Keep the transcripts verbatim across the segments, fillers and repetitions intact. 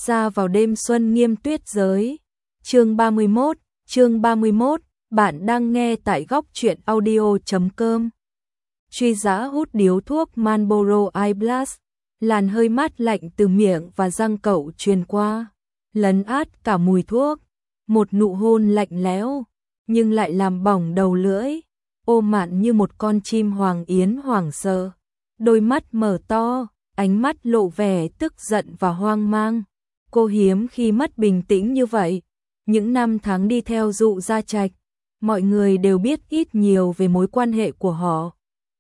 ra vào đêm xuân nghiêm tuyết giới. Chương ba mươi mốt, chương ba mươi mốt, bạn đang nghe tại góc truyện audio chấm com. Truy Dã hút điếu thuốc Marlboro Ice Blast, làn hơi mát lạnh từ miệng và răng cậu truyền qua, lấn át cả mùi thuốc, một nụ hôn lạnh lẽo, nhưng lại làm bỏng đầu lưỡi, ôm mạn như một con chim hoàng yến hoảng sợ, đôi mắt mở to, ánh mắt lộ vẻ tức giận và hoang mang. Cô hiếm khi mất bình tĩnh như vậy. Những năm tháng đi theo Dụ Gia Trạch, mọi người đều biết ít nhiều về mối quan hệ của họ.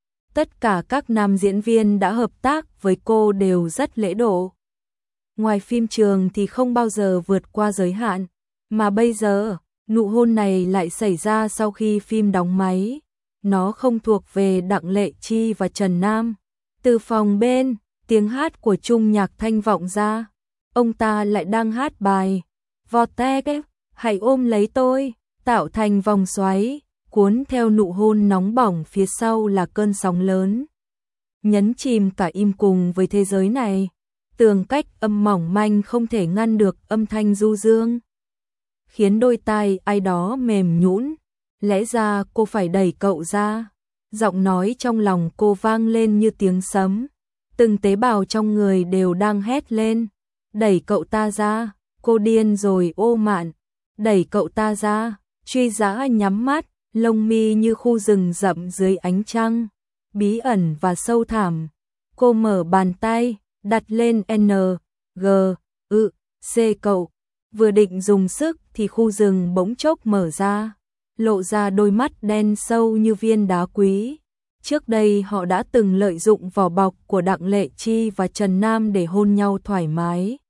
Tất cả các nam diễn viên đã hợp tác với cô đều rất lễ độ. Ngoài phim trường thì không bao giờ vượt qua giới hạn, mà bây giờ, nụ hôn này lại xảy ra sau khi phim đóng máy. Nó không thuộc về Đặng Lệ Chi và Trần Nam. Từ phòng bên, tiếng hát của Trung Nhạc Thanh vọng ra. Ông ta lại đang hát bài Vortex, hãy ôm lấy tôi, tạo thành vòng xoáy, cuốn theo nụ hôn nóng bỏng phía sau là cơn sóng lớn. Nhấn chìm cả im cùng với thế giới này, tường cách âm mỏng manh không thể ngăn được âm thanh du dương, khiến đôi tai ai đó mềm nhũn. Lẽ ra cô phải đẩy cậu ra. Giọng nói trong lòng cô vang lên như tiếng sấm. Từng tế bào trong người đều đang hét lên. Đẩy cậu ta ra. Cô điên rồi ô mạn. Đẩy cậu ta ra. Truy Dã nhắm mắt, lông mi như khu rừng rậm dưới ánh trăng, bí ẩn và sâu thẳm. Cô mở bàn tay, đặt lên N, G, ư, C cậu. Vừa định dùng sức thì khu rừng bỗng chốc mở ra, lộ ra đôi mắt đen sâu như viên đá quý. Trước đây họ đã từng lợi dụng vỏ bọc của Đặng Lệ Chi và Trần Nam để hôn nhau thoải mái,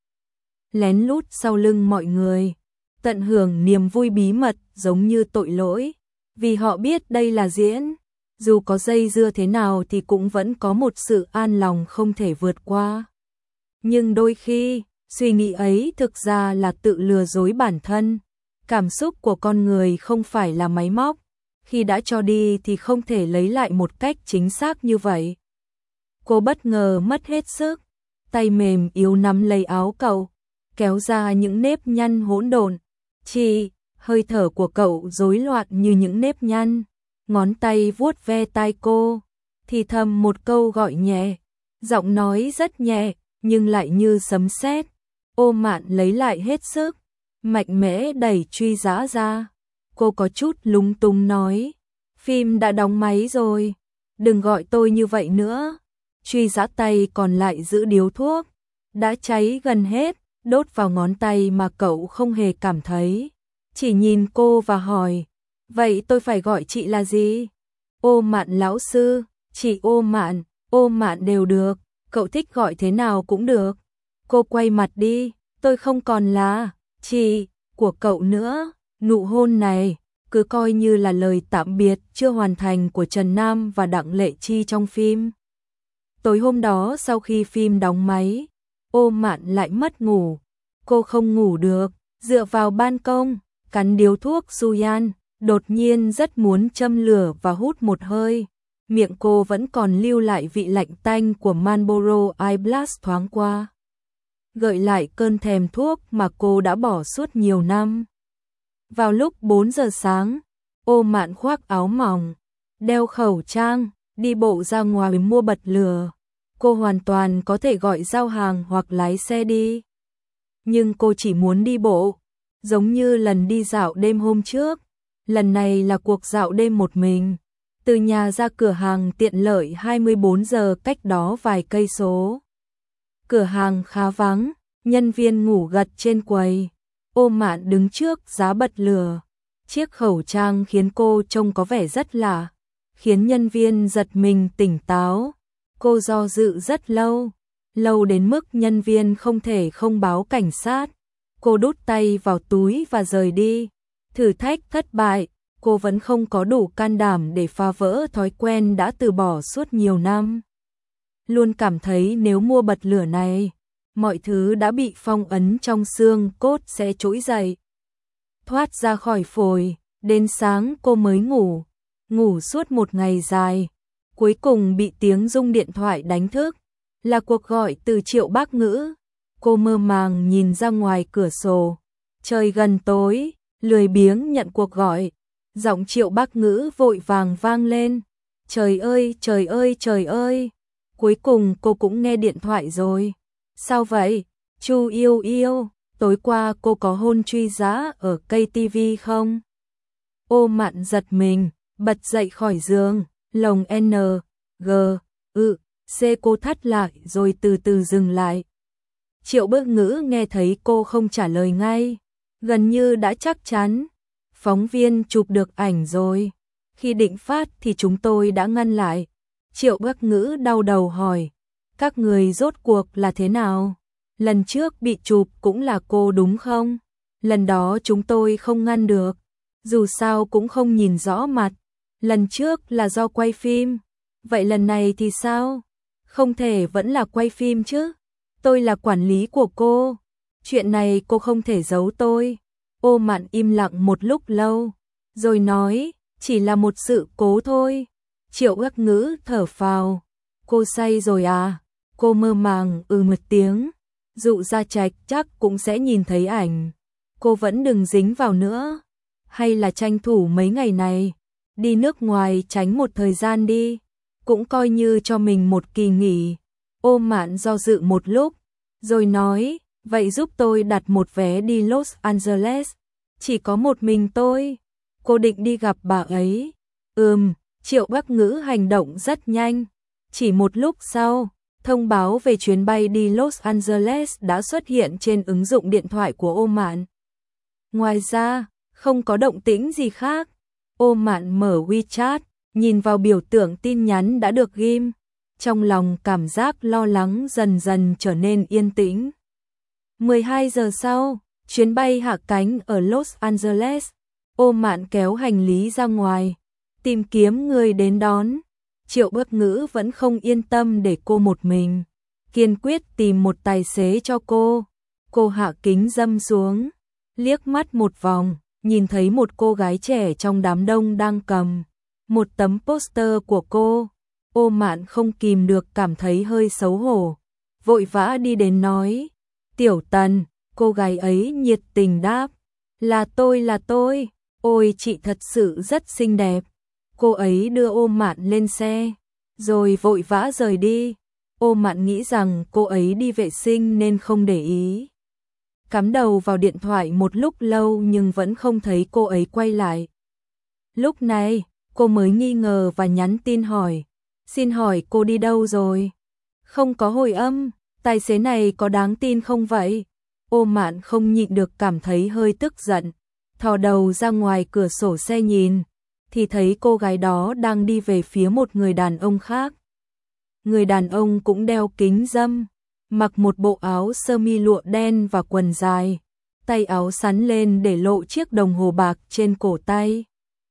lén lút sau lưng mọi người, tận hưởng niềm vui bí mật giống như tội lỗi, vì họ biết đây là diễn, dù có dây dưa thế nào thì cũng vẫn có một sự an lòng không thể vượt qua. Nhưng đôi khi, suy nghĩ ấy thực ra là tự lừa dối bản thân. Cảm xúc của con người không phải là máy móc, khi đã cho đi thì không thể lấy lại một cách chính xác như vậy. Cô bất ngờ mất hết sức, tay mềm yếu nắm lấy áo cậu, kéo ra những nếp nhăn hỗn độn. Chị, hơi thở của cậu rối loạn như những nếp nhăn, ngón tay vuốt ve tai cô, thì thầm một câu gọi nhẹ, giọng nói rất nhẹ nhưng lại như sấm sét. Ô mạn lấy lại hết sức, mạnh mẽ đẩy Truy Dã ra. Cô có chút lúng túng nói, phim đã đóng máy rồi, đừng gọi tôi như vậy nữa. Truy Dã tay còn lại giữ điếu thuốc, đã cháy gần hết, đốt vào ngón tay mà cậu không hề cảm thấy. Chỉ nhìn cô và hỏi, vậy tôi phải gọi chị là gì? Ô mạn lão sư, chị ô mạn, ô mạn đều được, cậu thích gọi thế nào cũng được. Cô quay mặt đi, tôi không còn là chị của cậu nữa. Nụ hôn này cứ coi như là lời tạm biệt chưa hoàn thành của Trần Nam và Đặng Lệ Chi trong phim. Tối hôm đó sau khi phim đóng máy, Ô mạn lại mất ngủ. Cô không ngủ được, dựa vào ban công, cắn điếu thuốc Suyan, đột nhiên rất muốn châm lửa và hút một hơi. Miệng cô vẫn còn lưu lại vị lạnh tanh của Marlboro Ice Blast thoáng qua, gợi lại cơn thèm thuốc mà cô đã bỏ suốt nhiều năm. Vào lúc bốn giờ sáng, Ô mạn khoác áo mỏng, đeo khẩu trang, đi bộ ra ngoài mua bật lửa. Cô hoàn toàn có thể gọi giao hàng hoặc lái xe đi. Nhưng cô chỉ muốn đi bộ, giống như lần đi dạo đêm hôm trước. Lần này là cuộc dạo đêm một mình. Từ nhà ra cửa hàng tiện lợi hai mươi bốn giờ cách đó vài cây số. Cửa hàng khá vắng, nhân viên ngủ gật trên quầy. Ô mạn đứng trước giá bật lửa. Chiếc khẩu trang khiến cô trông có vẻ rất lạ, khiến nhân viên giật mình tỉnh táo. Cô do dự rất lâu, lâu đến mức nhân viên không thể không báo cảnh sát. Cô đút tay vào túi và rời đi. Thử thách thất bại, cô vẫn không có đủ can đảm để phá vỡ thói quen đã từ bỏ suốt nhiều năm. Luôn cảm thấy nếu mua bật lửa này, mọi thứ đã bị phong ấn trong xương cốt sẽ trỗi dậy, thoát ra khỏi phổi. Đến sáng cô mới ngủ, ngủ suốt một ngày dài. Cuối cùng bị tiếng rung điện thoại đánh thức, là cuộc gọi từ Triệu Bác Ngữ. Cô mơ màng nhìn ra ngoài cửa sổ. Trời gần tối, lười biếng nhận cuộc gọi. Giọng Triệu Bác Ngữ vội vàng vang lên. Trời ơi, trời ơi, trời ơi. Cuối cùng cô cũng nghe điện thoại rồi. Sao vậy? Chu yêu yêu, tối qua cô có hôn Truy Giá ở cây tivi không? Ô Mạn giật mình, bật dậy khỏi giường, lồng N, G, ư, C cô thắt lại rồi từ từ dừng lại. Triệu Bác Ngữ nghe thấy cô không trả lời ngay, gần như đã chắc chắn. Phóng viên chụp được ảnh rồi, khi định phát thì chúng tôi đã ngăn lại. Triệu Bác Ngữ đau đầu hỏi, các người rốt cuộc là thế nào? Lần trước bị chụp cũng là cô đúng không? Lần đó chúng tôi không ngăn được, dù sao cũng không nhìn rõ mặt. Lần trước là do quay phim, vậy lần này thì sao? Không thể vẫn là quay phim chứ? Tôi là quản lý của cô, chuyện này cô không thể giấu tôi. Ô Mạn im lặng một lúc lâu, rồi nói, chỉ là một sự cố thôi. Triệu Bác Ngữ thở phào, cô say rồi à? Cô mơ màng ừ một tiếng, Dụ Gia Trạch chắc cũng sẽ nhìn thấy ảnh. Cô vẫn đừng dính vào nữa, hay là tranh thủ mấy ngày này, đi nước ngoài tránh một thời gian đi, cũng coi như cho mình một kỳ nghỉ. Ô Mạn do dự một lúc, rồi nói, vậy giúp tôi đặt một vé đi Los Angeles, chỉ có một mình tôi. Cô định đi gặp bà ấy? Ừm, Triệu Bác Ngữ hành động rất nhanh. Chỉ một lúc sau, thông báo về chuyến bay đi Los Angeles đã xuất hiện trên ứng dụng điện thoại của Ô Mạn. Ngoài ra, không có động tĩnh gì khác. Ô Mạn mở WeChat, nhìn vào biểu tượng tin nhắn đã được ghim. Trong lòng cảm giác lo lắng dần dần trở nên yên tĩnh. mười hai giờ sau, chuyến bay hạ cánh ở Los Angeles. Ô Mạn kéo hành lý ra ngoài, tìm kiếm người đến đón. Triệu Bác Ngữ vẫn không yên tâm để cô một mình, kiên quyết tìm một tài xế cho cô. Cô hạ kính râm xuống, liếc mắt một vòng, nhìn thấy một cô gái trẻ trong đám đông đang cầm một tấm poster của cô. Ô Mạn không kìm được cảm thấy hơi xấu hổ, vội vã đi đến nói, Tiểu Tần. Cô gái ấy nhiệt tình đáp, là tôi là tôi, ôi chị thật sự rất xinh đẹp. Cô ấy đưa Ô Mạn lên xe, rồi vội vã rời đi. Ô Mạn nghĩ rằng cô ấy đi vệ sinh nên không để ý. Cắm đầu vào điện thoại một lúc lâu nhưng vẫn không thấy cô ấy quay lại. Lúc này, cô mới nghi ngờ và nhắn tin hỏi, xin hỏi cô đi đâu rồi? Không có hồi âm, tài xế này có đáng tin không vậy? Ô Mạn không nhịn được cảm thấy hơi tức giận, thò đầu ra ngoài cửa sổ xe nhìn, thì thấy cô gái đó đang đi về phía một người đàn ông khác. Người đàn ông cũng đeo kính râm, mặc một bộ áo sơ mi lụa đen và quần dài, tay áo xắn lên để lộ chiếc đồng hồ bạc trên cổ tay.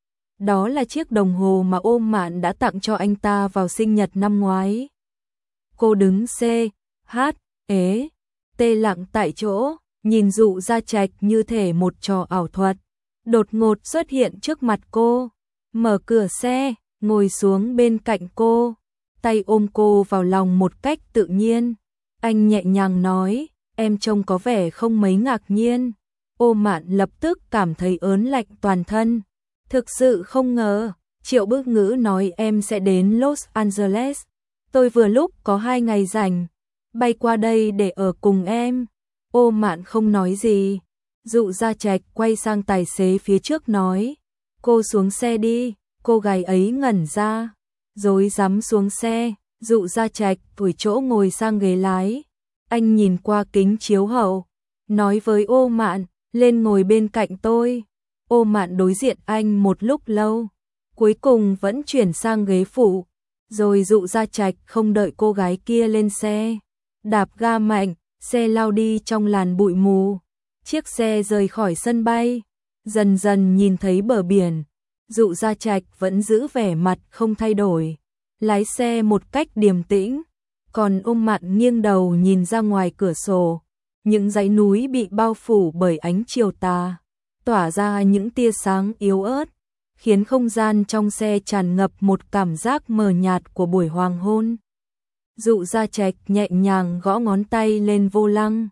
Đó là chiếc đồng hồ mà Ô Mạn đã tặng cho anh ta vào sinh nhật năm ngoái. Cô đứng C, H, ế, T lặng tại chỗ, nhìn Dụ Gia Trạch như thể một trò ảo thuật. Đột ngột xuất hiện trước mặt cô, mở cửa xe, ngồi xuống bên cạnh cô, tay ôm cô vào lòng một cách tự nhiên. Anh nhẹ nhàng nói, em trông có vẻ không mấy ngạc nhiên. Ô Mạn lập tức cảm thấy ớn lạnh toàn thân. Thực sự không ngờ, Triệu Bác Ngữ nói em sẽ đến Los Angeles. Tôi vừa lúc có hai ngày rảnh, bay qua đây để ở cùng em. Ô Mạn không nói gì. Dụ Gia Trạch quay sang tài xế phía trước nói, cô xuống xe đi. Cô gái ấy ngẩn ra, rối rắm xuống xe. Dụ Gia Trạch đổi chỗ ngồi sang ghế lái. Anh nhìn qua kính chiếu hậu, nói với Ô Mạn, lên ngồi bên cạnh tôi. Ô Mạn đối diện anh một lúc lâu, cuối cùng vẫn chuyển sang ghế phụ. Rồi Dụ Gia Trạch không đợi cô gái kia lên xe, đạp ga mạnh, xe lao đi trong làn bụi mù. Chiếc xe rời khỏi sân bay, dần dần nhìn thấy bờ biển. Dụ Gia Trạch vẫn giữ vẻ mặt không thay đổi, lái xe một cách điềm tĩnh. Còn Ô Mạn nghiêng đầu nhìn ra ngoài cửa sổ, những dãy núi bị bao phủ bởi ánh chiều tà, tỏa ra những tia sáng yếu ớt, khiến không gian trong xe tràn ngập một cảm giác mờ nhạt của buổi hoàng hôn. Dụ Gia Trạch nhẹ nhàng gõ ngón tay lên vô lăng,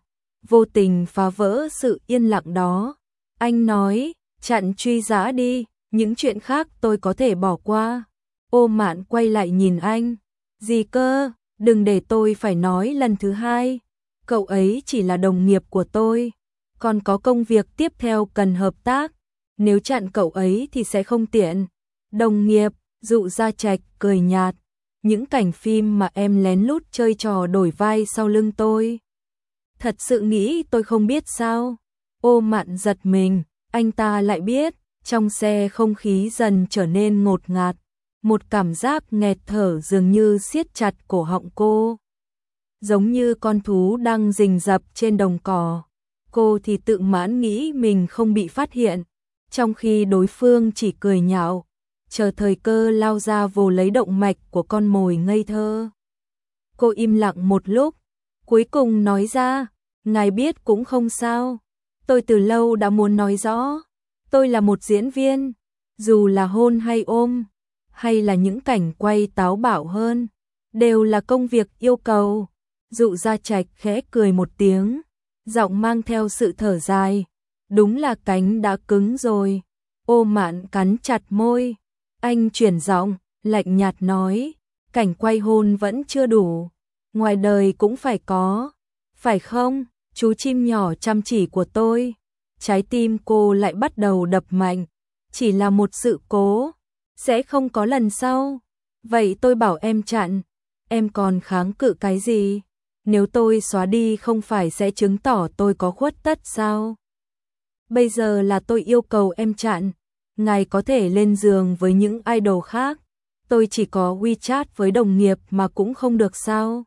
vô tình phá vỡ sự yên lặng đó. Anh nói, chặn truy dã đi, những chuyện khác tôi có thể bỏ qua. Ô Mạn quay lại nhìn anh. Gì cơ, đừng để tôi phải nói lần thứ hai. Cậu ấy chỉ là đồng nghiệp của tôi, còn có công việc tiếp theo cần hợp tác. Nếu chặn cậu ấy thì sẽ không tiện. Đồng nghiệp, Dụ Gia Trạch cười nhạt. Những cảnh phim mà em lén lút chơi trò đổi vai sau lưng tôi. Thật sự nghĩ tôi không biết sao? Ô Mạn giật mình, anh ta lại biết. Trong xe không khí dần trở nên ngột ngạt. Một cảm giác nghẹt thở dường như siết chặt cổ họng cô. Giống như con thú đang rình rập trên đồng cỏ. Cô thì tự mãn nghĩ mình không bị phát hiện, trong khi đối phương chỉ cười nhạo, chờ thời cơ lao ra vồ lấy động mạch của con mồi ngây thơ. Cô im lặng một lúc, cuối cùng nói ra, ngài biết cũng không sao. Tôi từ lâu đã muốn nói rõ, tôi là một diễn viên, dù là hôn hay ôm, hay là những cảnh quay táo bạo hơn, đều là công việc yêu cầu. Dụ Gia Trạch khẽ cười một tiếng, giọng mang theo sự thở dài. Đúng là cánh đã cứng rồi. Ô Mạn cắn chặt môi. Anh chuyển giọng, lạnh nhạt nói, cảnh quay hôn vẫn chưa đủ, ngoài đời cũng phải có, phải không, chú chim nhỏ chăm chỉ của tôi. Trái tim cô lại bắt đầu đập mạnh. Chỉ là một sự cố, sẽ không có lần sau. Vậy tôi bảo em chặn, em còn kháng cự cái gì? Nếu tôi xóa đi không phải sẽ chứng tỏ tôi có khuất tất sao? Bây giờ là tôi yêu cầu em chặn. Ngài có thể lên giường với những idol khác. Tôi chỉ có WeChat với đồng nghiệp mà cũng không được sao?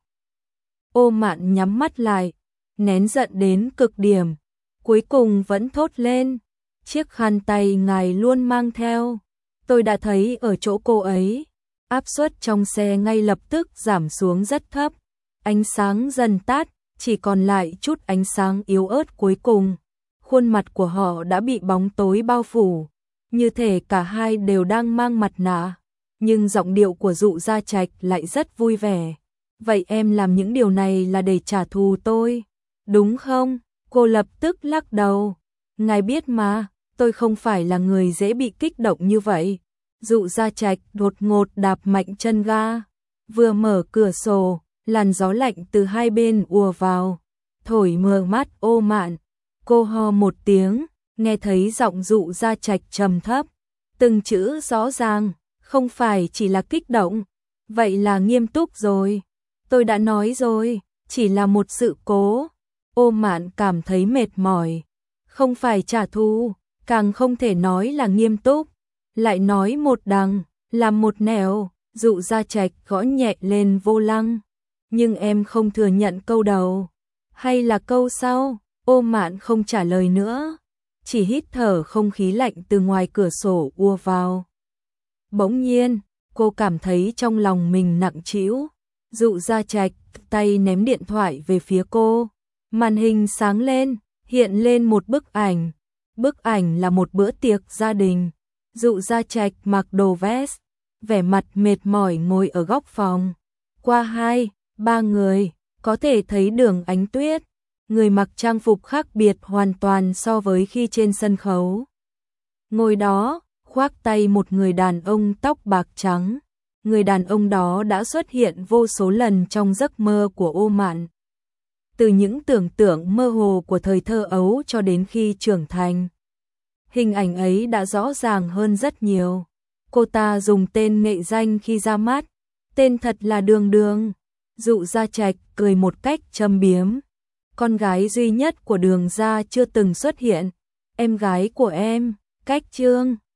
Ô Mạn nhắm mắt lại, nén giận đến cực điểm. Cuối cùng vẫn thốt lên. Chiếc khăn tay ngài luôn mang theo, tôi đã thấy ở chỗ cô ấy. Áp suất trong xe ngay lập tức giảm xuống rất thấp. Ánh sáng dần tắt, chỉ còn lại chút ánh sáng yếu ớt cuối cùng. Khuôn mặt của họ đã bị bóng tối bao phủ, như thể cả hai đều đang mang mặt nạ. Nhưng giọng điệu của Dụ Gia Trạch lại rất vui vẻ. Vậy em làm những điều này là để trả thù tôi, đúng không? Cô lập tức lắc đầu. Ngài biết mà, tôi không phải là người dễ bị kích động như vậy. Dụ Gia Trạch đột ngột đạp mạnh chân ga. Vừa mở cửa sổ, làn gió lạnh từ hai bên ùa vào, thổi mờ mắt Ô Mạn. Cô ho một tiếng, nghe thấy giọng Dụ Gia Trạch trầm thấp, từng chữ rõ ràng, không phải chỉ là kích động, vậy là nghiêm túc rồi. Tôi đã nói rồi, chỉ là một sự cố. Ô Mạn cảm thấy mệt mỏi, không phải trả thù, càng không thể nói là nghiêm túc, lại nói một đằng, làm một nẻo. Dụ Gia Trạch gõ nhẹ lên vô lăng. Nhưng em không thừa nhận câu đầu, hay là câu sau? Ô Mạn không trả lời nữa, chỉ hít thở không khí lạnh từ ngoài cửa sổ ùa vào. Bỗng nhiên, cô cảm thấy trong lòng mình nặng trĩu. Dụ Gia Trạch tay ném điện thoại về phía cô. Màn hình sáng lên, hiện lên một bức ảnh. Bức ảnh là một bữa tiệc gia đình. Dụ Gia Trạch mặc đồ vest, vẻ mặt mệt mỏi ngồi ở góc phòng. Qua hai, ba người, có thể thấy Đường Ánh Tuyết, người mặc trang phục khác biệt hoàn toàn so với khi trên sân khấu. Ngồi đó, khoác tay một người đàn ông tóc bạc trắng. Người đàn ông đó đã xuất hiện vô số lần trong giấc mơ của Ô Mạn. Từ những tưởng tượng mơ hồ của thời thơ ấu cho đến khi trưởng thành. Hình ảnh ấy đã rõ ràng hơn rất nhiều. Cô ta dùng tên nghệ danh khi ra mắt, tên thật là Đường Đường. Dụ Gia Trạch cười một cách châm biếm. Con gái duy nhất của Đường gia chưa từng xuất hiện, em gái của em, Cách Trương.